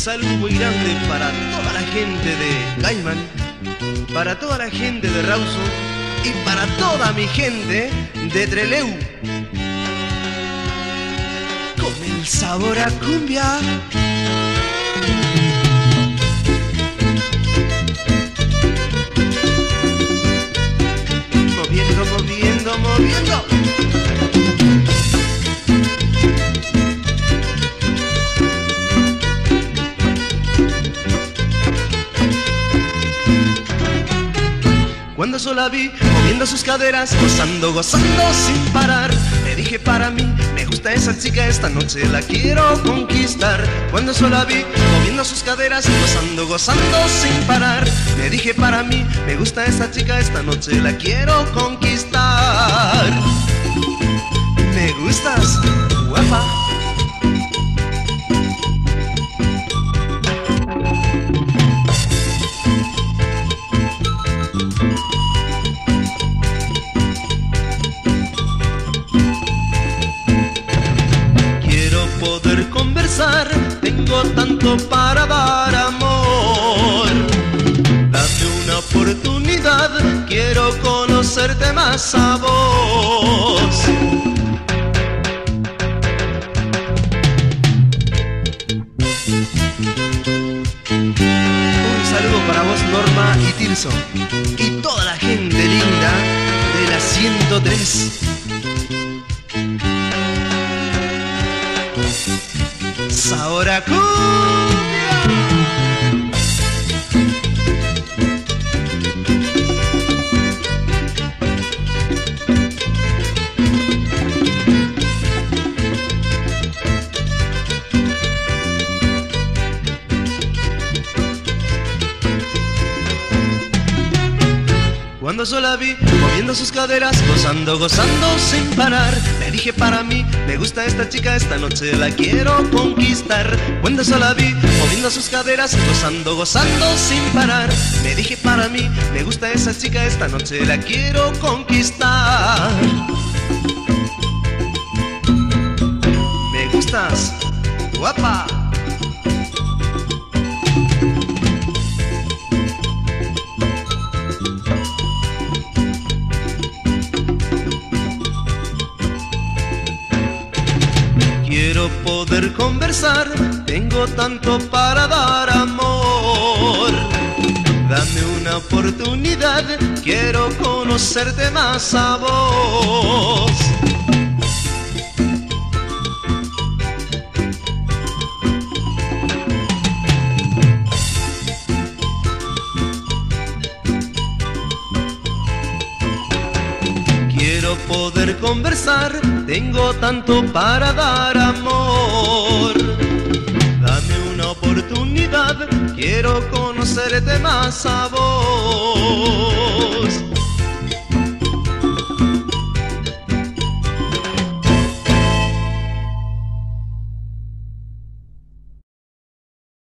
saludo muy grande para toda la gente de Caimán, para toda la gente de Rauso y para toda mi gente de Trelew. Con el sabor a cumbia. Moviendo, moviendo, moviendo. Cuando sola vi moviendo sus caderas, gozando, gozando sin parar, me dije para mí, me gusta esa chica, esta noche la quiero conquistar. Cuando sola vi moviendo sus caderas, gozando, gozando sin parar, me dije para mí, me gusta esa chica, esta noche la quiero conquistar. Me gustas, guapa. Poder conversar, tengo tanto para dar amor. Dame una oportunidad, quiero conocerte más a vos. Un saludo para vos, Norma y Tirso, y toda la gente linda de la 103. Sabor a cumbia. Cuando sola vi moviendo sus caderas, gozando, gozando sin parar, me dije para mí, me gusta esta chica, esta noche la quiero conquistar. Cuando sola vi moviendo sus caderas, gozando, gozando sin parar, me dije para mí, me gusta esa chica, esta noche la quiero conquistar. Me gustas, guapa. Quiero poder conversar, tengo tanto para dar amor. Dame una oportunidad, quiero conocerte más a vos. Quiero poder conversar, tengo tanto para dar amor. Dame una oportunidad, quiero conocerte más a vos.